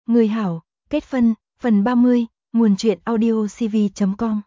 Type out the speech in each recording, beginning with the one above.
Người hảo, kết phân, phần 30, nguồn truyện audio cv.com.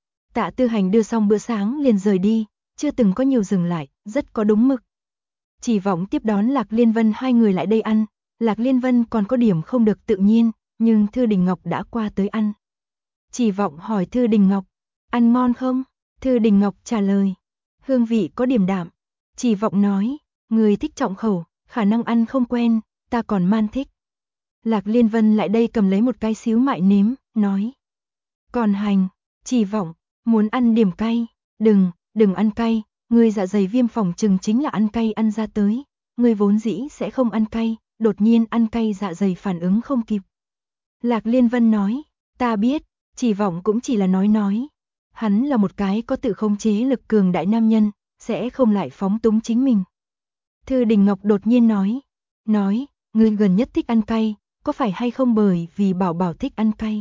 Tạ Tư Hành đưa xong bữa sáng liền rời đi, chưa từng có nhiều dừng lại, rất có đúng mực. Chỉ vọng tiếp đón Lạc Liên Vân hai người lại đây ăn, Lạc Liên Vân còn có điểm không được tự nhiên, nhưng Thư Đình Ngọc đã qua tới ăn. Chỉ vọng hỏi Thư Đình Ngọc, ăn ngon không? Thư Đình Ngọc trả lời, hương vị có điểm đạm. Chỉ vọng nói, người thích trọng khẩu, khả năng ăn không quen, ta còn man thích. Lạc Liên Vân lại đây cầm lấy một cái xíu mại nếm, nói. Còn Hành, Chỉ vọng, muốn ăn điểm cay, đừng ăn cay, ngươi dạ dày viêm phòng chừng chính là ăn cay ăn ra tới, ngươi vốn dĩ sẽ không ăn cay, đột nhiên ăn cay dạ dày phản ứng không kịp. Lạc Liên Vân nói, ta biết, Chỉ vọng cũng chỉ là nói. Hắn là một cái có tự khống chế lực cường đại nam nhân, sẽ không lại phóng túng chính mình. Thư Đình Ngọc đột nhiên nói, ngươi gần nhất thích ăn cay, có phải hay không bởi vì Bảo Bảo thích ăn cay?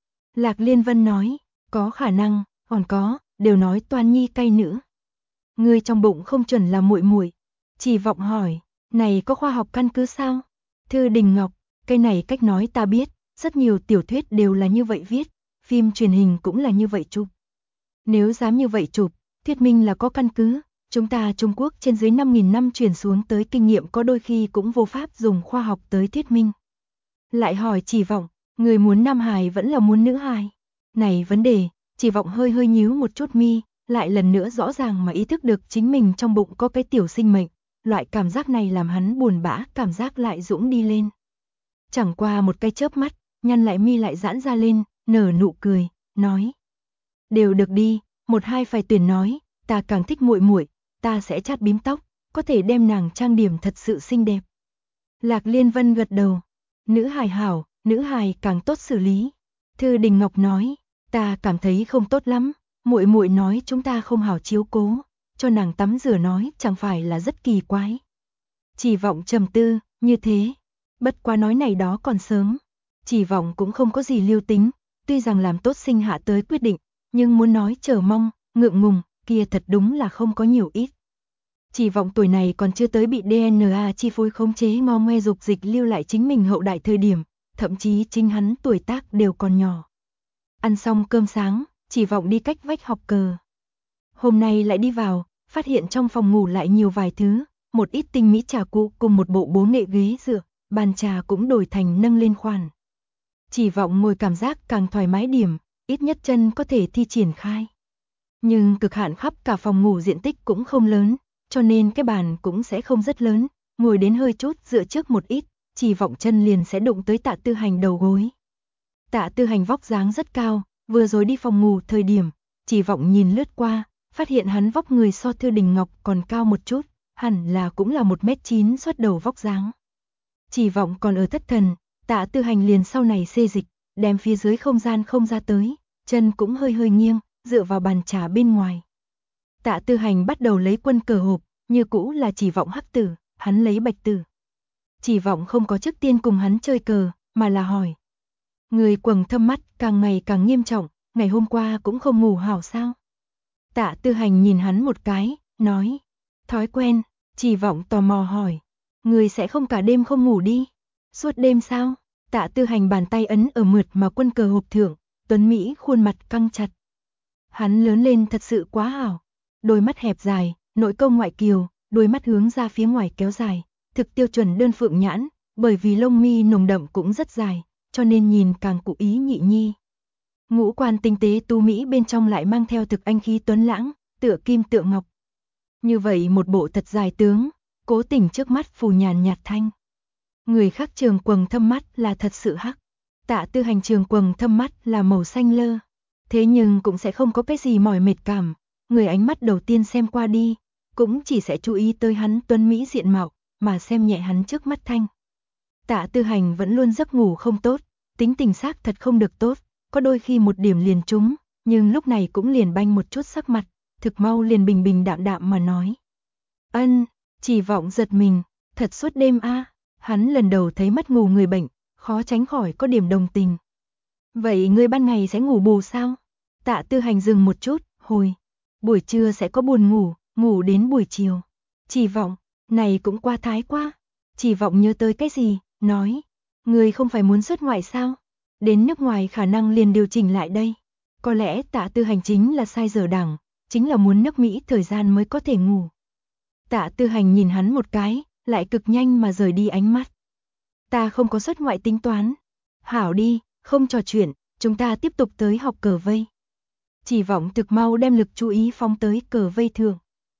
Lạc Liên Vân nói, có khả năng, còn có, đều nói Toan Nhi cay nữa. Ngươi trong bụng không chuẩn là muội muội. Chỉ vọng hỏi, này có khoa học căn cứ sao? Thư Đình Ngọc, cái này cách nói ta biết, rất nhiều tiểu thuyết đều là như vậy viết, phim truyền hình cũng là như vậy chụp. Nếu dám như vậy chụp, thuyết minh là có căn cứ. Chúng ta Trung Quốc trên dưới 5.000 năm truyền xuống tới kinh nghiệm có đôi khi cũng vô pháp dùng khoa học tới thuyết minh. Lại hỏi Chỉ vọng, người muốn nam hài vẫn là muốn nữ hài? Này vấn đề, Chỉ vọng hơi nhíu một chút mi, lại lần nữa rõ ràng mà ý thức được chính mình trong bụng có cái tiểu sinh mệnh, loại cảm giác này làm hắn buồn bã, cảm giác lại dũng đi lên. Chẳng qua một cái chớp mắt, nhăn lại mi lại giãn ra lên, nở nụ cười, nói. Đều được đi, một hai phải tuyển nói, ta càng thích muội muội, ta sẽ chát bím tóc, có thể đem nàng trang điểm thật sự xinh đẹp. Lạc Liên Vân gật đầu, nữ hài hảo, nữ hài càng tốt xử lý. Thư Đình Ngọc nói, ta cảm thấy không tốt lắm, muội muội nói chúng ta không hảo chiếu cố, cho nàng tắm rửa nói chẳng phải là rất kỳ quái. Chỉ vọng trầm tư, như thế, bất quá nói này đó còn sớm. Chỉ vọng cũng không có gì lưu tính, tuy rằng làm tốt sinh hạ tới quyết định, nhưng muốn nói chờ mong, ngượng ngùng, kia thật đúng là không có nhiều ít. Chỉ vọng tuổi này còn chưa tới bị DNA chi phối khống chế ngo ngoe dục dịch lưu lại chính mình hậu đại thời điểm, thậm chí chính hắn tuổi tác đều còn nhỏ. Ăn xong cơm sáng, Chỉ vọng đi cách vách học cờ. Hôm nay lại đi vào, phát hiện trong phòng ngủ lại nhiều vài thứ, một ít tinh mỹ trà cụ cùng một bộ bố nghệ ghế dựa, bàn trà cũng đổi thành nâng lên khoản. Chỉ vọng ngồi cảm giác càng thoải mái điểm, ít nhất chân có thể thi triển khai. Nhưng cực hạn khắp cả phòng ngủ diện tích cũng không lớn, cho nên cái bàn cũng sẽ không rất lớn, ngồi đến hơi chút dựa trước một ít, Chỉ vọng chân liền sẽ đụng tới Tạ Tư Hành đầu gối. Tạ Tư Hành vóc dáng rất cao, vừa rồi đi phòng ngủ thời điểm, Chỉ vọng nhìn lướt qua, phát hiện hắn vóc người so Thư Đình Ngọc còn cao một chút, hẳn là cũng là 1m9 xuất đầu vóc dáng. Chỉ vọng còn ở thất thần, Tạ Tư Hành liền sau này xê dịch, đem phía dưới không gian không ra tới, chân cũng hơi nghiêng, dựa vào bàn trà bên ngoài. Tạ Tư Hành bắt đầu lấy quân cờ hộp, như cũ là Chỉ vọng hắc tử, hắn lấy bạch tử. Chỉ vọng không có trước tiên cùng hắn chơi cờ, mà là hỏi. Người quầng thâm mắt càng ngày càng nghiêm trọng, ngày hôm qua cũng không ngủ hảo sao? Tạ Tư Hành nhìn hắn một cái, nói. Thói quen. Chỉ vọng tò mò hỏi. Người sẽ không cả đêm không ngủ đi? Suốt đêm sao? Tạ Tư Hành bàn tay ấn ở mượt mà quân cờ hộp thượng, tuấn Mỹ khuôn mặt căng chặt. Hắn lớn lên thật sự quá hảo. Đôi mắt hẹp dài, nội công ngoại kiều, đôi mắt hướng ra phía ngoài kéo dài, thực tiêu chuẩn đơn phượng nhãn, bởi vì lông mi nồng đậm cũng rất dài, cho nên nhìn càng cụ ý nhị nhi. Ngũ quan tinh tế tu mỹ bên trong lại mang theo thực anh khí tuấn lãng, tựa kim tựa ngọc. Như vậy một bộ thật dài tướng, cố tình trước mắt phù nhàn nhạt thanh. Người khác trường quầng thâm mắt là thật sự hắc, Tạ Tư Hành trường quầng thâm mắt là màu xanh lơ. Thế nhưng cũng sẽ không có cái gì mỏi mệt cảm, người ánh mắt đầu tiên xem qua đi, cũng chỉ sẽ chú ý tới hắn tuấn mỹ diện mạo, mà xem nhẹ hắn trước mắt thanh. Tạ Tư Hành vẫn luôn giấc ngủ không tốt, tính tình xác thật không được tốt, có đôi khi một điểm liền trúng, nhưng lúc này cũng liền banh một chút sắc mặt, thực mau liền bình đạm mà nói. Ân, Chỉ vọng giật mình, thật suốt đêm a. Hắn lần đầu thấy mất ngủ người bệnh, khó tránh khỏi có điểm đồng tình. Vậy ngươi ban ngày sẽ ngủ bù sao? Tạ Tư Hành dừng một chút, hồi. Buổi trưa sẽ có buồn ngủ, ngủ đến buổi chiều. Chỉ vọng, này cũng qua thái quá. Chỉ vọng nhớ tới cái gì, nói. Người không phải muốn xuất ngoại sao? Đến nước ngoài khả năng liền điều chỉnh lại đây. Có lẽ Tạ Tư Hành chính là sai giờ đẳng, chính là muốn nước Mỹ thời gian mới có thể ngủ. Tạ Tư Hành nhìn hắn một cái, lại cực nhanh mà rời đi ánh mắt. Ta không có xuất ngoại tính toán. Hảo đi, không trò chuyện, chúng ta tiếp tục tới học cờ vây. Chỉ vọng thực mau đem lực chú ý phóng tới cờ vây thường.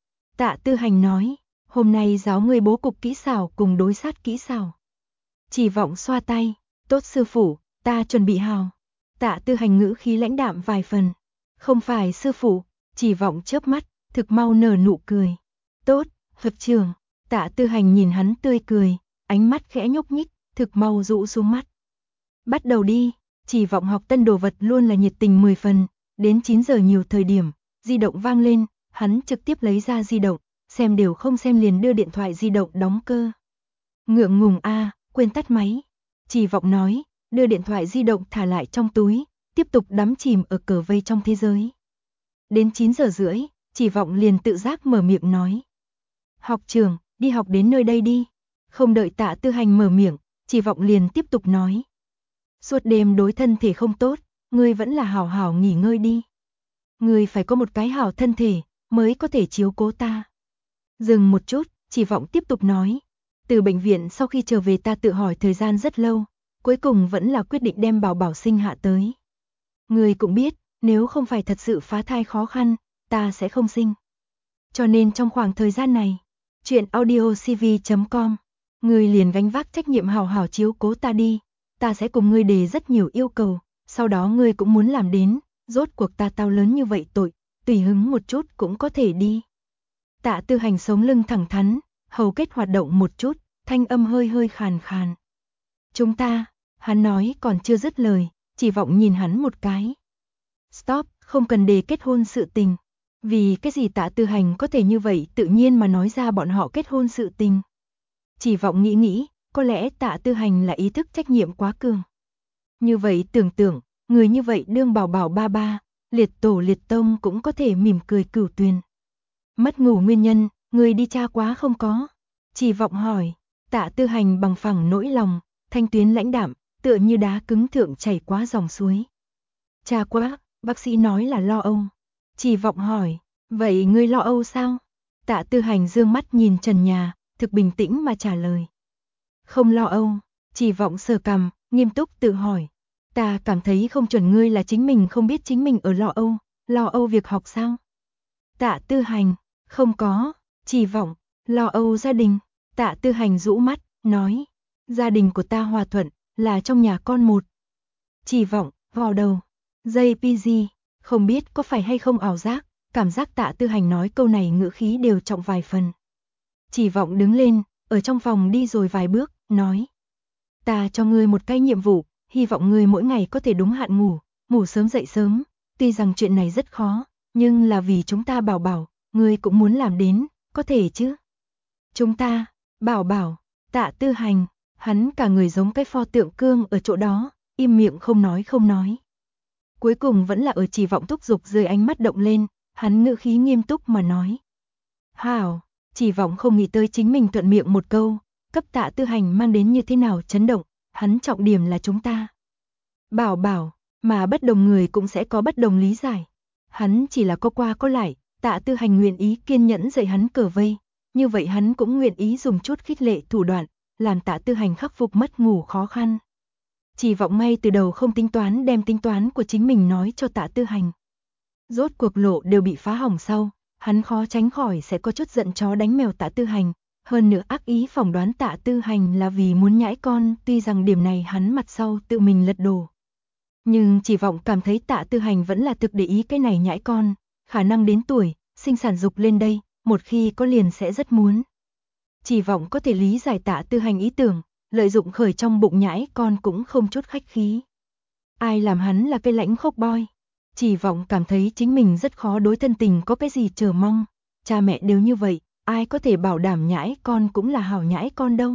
Tạ Tư Hành nói, hôm nay giáo người bố cục kỹ xảo cùng đối sát kỹ xảo. Chỉ vọng xoa tay, tốt sư phụ, ta chuẩn bị hào. Tạ Tư Hành ngữ khí lãnh đạm vài phần. Không phải sư phụ, chỉ vọng chớp mắt, thực mau nở nụ cười. Tốt, hợp trường. Tạ Tư Hành nhìn hắn tươi cười, ánh mắt khẽ nhúc nhích, thực mau rũ xuống mắt. Bắt đầu đi, chỉ vọng học tân đồ vật luôn là nhiệt tình 10 phần, đến 9 giờ nhiều thời điểm, di động vang lên, hắn trực tiếp lấy ra di động, xem đều không xem liền đưa điện thoại di động đóng cơ. Ngượng ngùng a, quên tắt máy. Chỉ vọng nói, đưa điện thoại di động thả lại trong túi, tiếp tục đắm chìm ở cờ vây trong thế giới. Đến 9 giờ rưỡi, chỉ vọng liền tự giác mở miệng nói. Học trường, đi học đến nơi đây đi. Không đợi Tạ Tư Hành mở miệng, chỉ vọng liền tiếp tục nói. Suốt đêm đối thân thể không tốt, ngươi vẫn là hảo hảo nghỉ ngơi đi. Ngươi phải có một cái hảo thân thể, mới có thể chiếu cố ta. Dừng một chút, chỉ vọng tiếp tục nói. Từ bệnh viện sau khi trở về ta tự hỏi thời gian rất lâu, cuối cùng vẫn là quyết định đem Bảo Bảo sinh hạ tới. Ngươi cũng biết, nếu không phải thật sự phá thai khó khăn, ta sẽ không sinh. Cho nên trong khoảng thời gian này, chuyện audiocv.com, ngươi liền gánh vác trách nhiệm hảo hảo chiếu cố ta đi, ta sẽ cùng ngươi đề rất nhiều yêu cầu, sau đó ngươi cũng muốn làm đến, rốt cuộc ta tao lớn như vậy tội, tùy hứng một chút cũng có thể đi. Tạ Tư Hành sống lưng thẳng thắn, hầu kết hoạt động một chút, thanh âm hơi hơi khàn khàn. Chúng ta, hắn nói còn chưa dứt lời, chỉ vọng nhìn hắn một cái. Stop, không cần đề kết hôn sự tình. Vì cái gì Tạ Tư Hành có thể như vậy tự nhiên mà nói ra bọn họ kết hôn sự tình. Chỉ vọng nghĩ, có lẽ Tạ Tư Hành là ý thức trách nhiệm quá cường. Như vậy tưởng tượng, người như vậy đương Bảo Bảo ba ba, liệt tổ liệt tông cũng có thể mỉm cười cửu tuyền. Mất ngủ nguyên nhân, người đi tra quá không có? Chỉ vọng hỏi, Tạ Tư Hành bằng phẳng nỗi lòng, thanh tuyến lãnh đạm, tựa như đá cứng thượng chảy quá dòng suối. Tra quá, bác sĩ nói là lo âu. Chỉ vọng hỏi, vậy ngươi lo âu sao? Tạ Tư Hành dương mắt nhìn trần nhà, thực bình tĩnh mà trả lời. Không lo âu, chỉ vọng sờ cằm, nghiêm túc tự hỏi. Ta cảm thấy không chuẩn ngươi là chính mình không biết chính mình ở lo âu việc học sao? Tạ Tư Hành, không có, chỉ vọng, lo âu gia đình. Tạ Tư Hành rũ mắt, nói, gia đình của ta hòa thuận, là trong nhà con một. Chỉ vọng, vò đầu, JPG, không biết có phải hay không ảo giác, cảm giác Tạ Tư Hành nói câu này ngữ khí đều trọng vài phần. Chỉ vọng đứng lên, ở trong phòng đi rồi vài bước, nói. Ta cho ngươi một cái nhiệm vụ, hy vọng ngươi mỗi ngày có thể đúng hạn ngủ sớm dậy sớm, tuy rằng chuyện này rất khó, nhưng là vì chúng ta Bảo Bảo, ngươi cũng muốn làm đến, có thể chứ? Chúng ta, Bảo Bảo, Tạ Tư Hành, hắn cả người giống cái pho tượng cương ở chỗ đó, im miệng không nói. Cuối cùng vẫn là ở chỉ vọng thúc giục dưới ánh mắt động lên, hắn ngữ khí nghiêm túc mà nói. Hảo, chỉ vọng không nghĩ tới chính mình thuận miệng một câu, cấp Tạ Tư Hành mang đến như thế nào chấn động, hắn trọng điểm là chúng ta. Bảo Bảo, mà bất đồng người cũng sẽ có bất đồng lý giải. Hắn chỉ là có qua có lại, Tạ Tư Hành nguyện ý kiên nhẫn dạy hắn cờ vây, như vậy hắn cũng nguyện ý dùng chút khích lệ thủ đoạn, làm Tạ Tư Hành khắc phục mất ngủ khó khăn. Chỉ vọng ngay từ đầu không tính toán đem tính toán của chính mình nói cho Tạ Tư Hành. Rốt cuộc lộ đều bị phá hỏng sau, hắn khó tránh khỏi sẽ có chút giận chó đánh mèo Tạ Tư Hành, hơn nữa ác ý phỏng đoán Tạ Tư Hành là vì muốn nhãi con, tuy rằng điểm này hắn mặt sau tự mình lật đổ. Nhưng chỉ vọng cảm thấy Tạ Tư Hành vẫn là thực để ý cái này nhãi con, khả năng đến tuổi, sinh sản dục lên đây, một khi có liền sẽ rất muốn. Chỉ vọng có thể lý giải Tạ Tư Hành ý tưởng, lợi dụng khởi trong bụng nhãi con cũng không chút khách khí. Ai làm hắn là cái lãnh khốc boy. Chỉ vọng cảm thấy chính mình rất khó đối thân tình có cái gì chờ mong. Cha mẹ đều như vậy, ai có thể bảo đảm nhãi con cũng là hảo nhãi con đâu.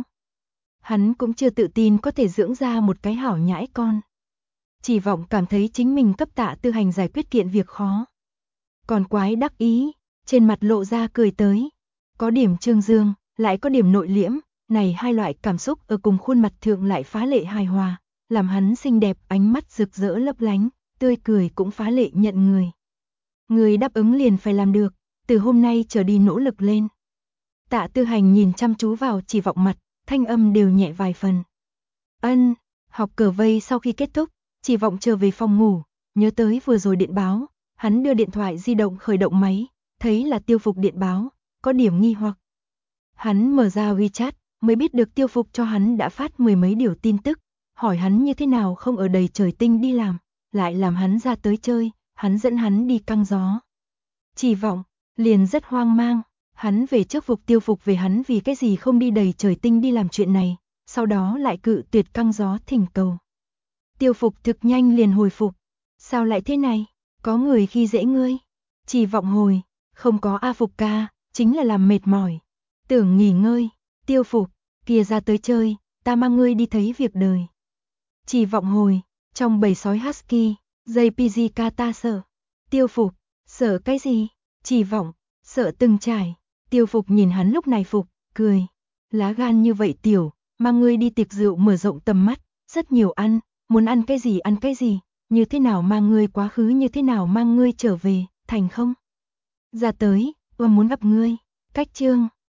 Hắn cũng chưa tự tin có thể dưỡng ra một cái hảo nhãi con. Chỉ vọng cảm thấy chính mình cấp Tạ Tư Hành giải quyết kiện việc khó. Còn quái đắc ý, trên mặt lộ ra cười tới. Có điểm trương dương, lại có điểm nội liễm, Này hai loại cảm xúc ở cùng khuôn mặt thượng lại phá lệ hài hòa, làm hắn xinh đẹp, ánh mắt rực rỡ lấp lánh, tươi cười cũng phá lệ nhận người. Người đáp ứng liền phải làm được, từ hôm nay trở đi nỗ lực lên. Tạ Tư Hành nhìn chăm chú vào Chỉ Vọng mặt, thanh âm đều nhẹ vài phần. Ân, học cờ vây sau khi kết thúc, Chỉ Vọng trở về phòng ngủ, nhớ tới vừa rồi điện báo, hắn đưa điện thoại di động khởi động máy, thấy là Tiêu Phục điện báo, có điểm nghi hoặc. Hắn mở ra WeChat, mới biết được Tiêu Phục cho hắn đã phát 10 mấy điều tin tức, hỏi hắn như thế nào không ở đầy trời tinh đi làm, lại làm hắn ra tới chơi, hắn dẫn hắn đi căng gió. Chỉ Vọng liền rất hoang mang, hắn về trước Phục Tiêu Phục về hắn vì cái gì không đi đầy trời tinh đi làm chuyện này, sau đó lại cự tuyệt căng gió thỉnh cầu. Tiêu Phục thực nhanh liền hồi phục, sao lại thế này, có người khi dễ ngươi? Chỉ Vọng hồi, không có A Phục ca, chính là làm mệt mỏi, tưởng nghỉ ngơi. Tiêu Phục, kia ra tới chơi, ta mang ngươi đi thấy việc đời. Chỉ Vọng hồi, trong bầy sói husky, JPG ca ta sợ. Tiêu Phục, sợ cái gì? Chỉ Vọng, sợ từng trải. Tiêu Phục nhìn hắn lúc này Phục, cười. Lá gan như vậy tiểu, mang ngươi đi tiệc rượu mở rộng tầm mắt, rất nhiều ăn, muốn ăn cái gì, như thế nào mang ngươi quá khứ như thế nào mang ngươi trở về, thành không? Ra tới, muốn gặp ngươi, cách chương.